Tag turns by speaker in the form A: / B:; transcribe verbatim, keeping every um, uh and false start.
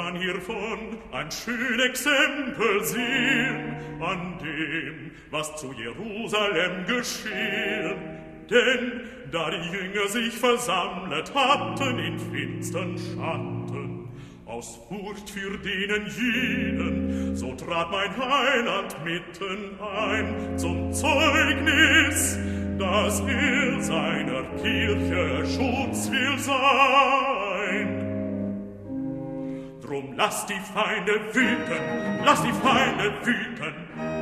A: man hiervon ein schön Exempel sehen, an dem, was zu Jerusalem geschehen. Denn da die Jünger sich versammelt hatten in finstern Schatten, aus Furcht für denen jenen, so trat mein Heiland mitten ein zum Zeugnis, dass er seiner Kirche Schutz will sein. Drum lasst die Feinde wüten, lasst die Feinde wüten,